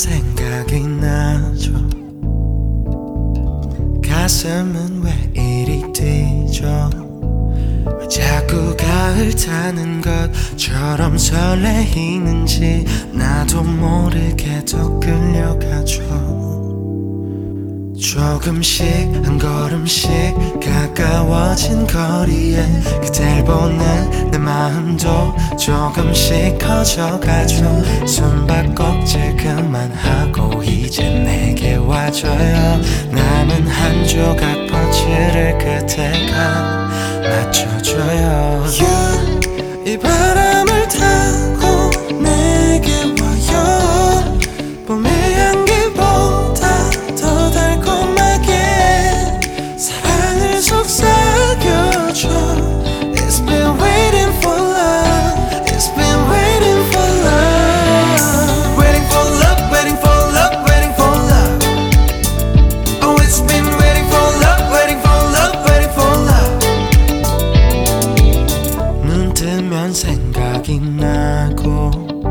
생각이 나죠. 가슴은 왜 이리 뛰죠. 왜 자꾸 가을 타는 것처럼 설레이는지 나도 모르게 더 끌려가죠. 조금씩 한 걸음씩 가까워진 거리에 그댈 보는 내 마음도 조금씩 커져가죠. 숨바꼭질 그만하고 이제 내게 와줘요. 남은 한 조각 퍼즐을 그대가 맞춰줘요. 이 바람을 타고 내게 와요. 봄의 향기보다 더 달콤하게 사랑을 속삭여줘. It's been waiting for love. It's been waiting for love. Waiting for love, waiting for love, waiting for love. Oh, it's been waiting for love, waiting for love, waiting for love. 눈 뜨면 생각이 나고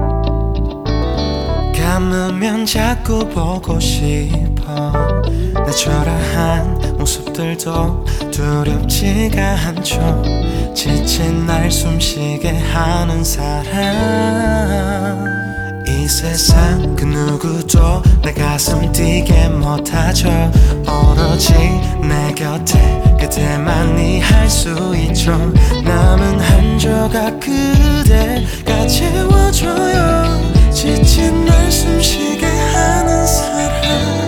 감으면 자꾸 보고 싶어. 내 초라한 모습들도 두렵지가 않죠. 지친 날 숨쉬게 하는 사람. 이 세상 그 누구도 내 가슴 뛰게 못하죠. 오로지 내 곁에 그대만이 할 수 있죠. 남은 한 조각 그대가 채워줘요. 지친 날 숨쉬게 하는 사람.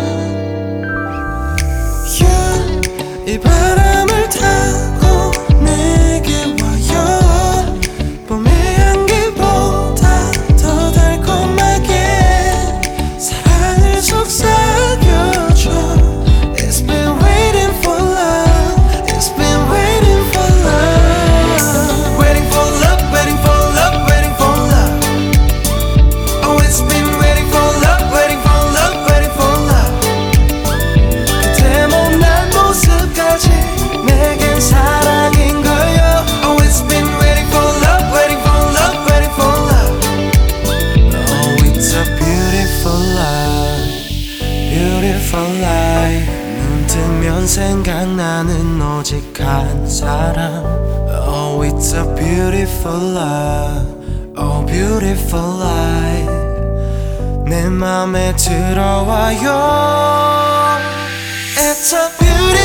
이 바람을 타고 내게 와요. 봄의 향기보다 더 달콤하게 사랑을 속삭여줘. It's been waiting for love. It's been waiting for love. Waiting for love, waiting for love, waiting for love. Oh, it's been waiting for love, waiting for love, waiting for love. 그대 못난 모습까지 내겐 사랑인 거요. Oh, it's been waiting for love, waiting for love, waiting for love. Oh, it's a beautiful life, beautiful life. 눈 뜨면 생각나는 오직 한 사람. Oh, it's a beautiful life, oh, beautiful life. 내 맘에 들어와요. It's a beautiful